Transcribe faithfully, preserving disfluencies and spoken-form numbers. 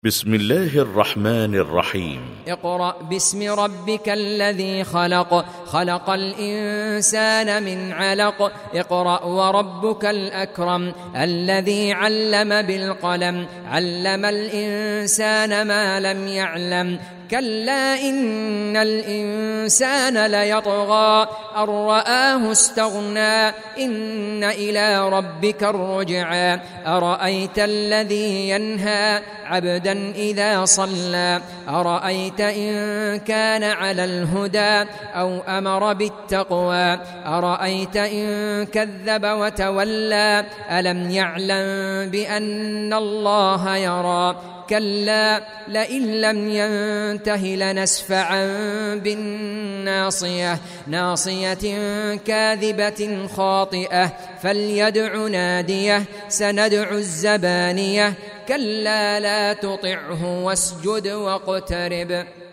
بسم الله الرحمن الرحيم. اقرأ باسم ربك الذي خلق خلق الإنسان من علق اقرأ وربك الأكرم الذي علم بالقلم علم الإنسان ما لم يعلم كلا إن الإنسان ليطغى أن رآه استغنى إن إلى ربك الرجعى أرأيت الذي ينهى عبدا إذا صلى أرأيت إن كان على الهدى أو أمر بالتقوى أرأيت إن كذب وتولى ألم يعلم بأن الله يرى كلا لئن لم ينته لنسفعا بالناصية ناصية كاذبة خاطئة فليدع ناديه سندع الزبانية كلا لا تطعه واسجد واقترب.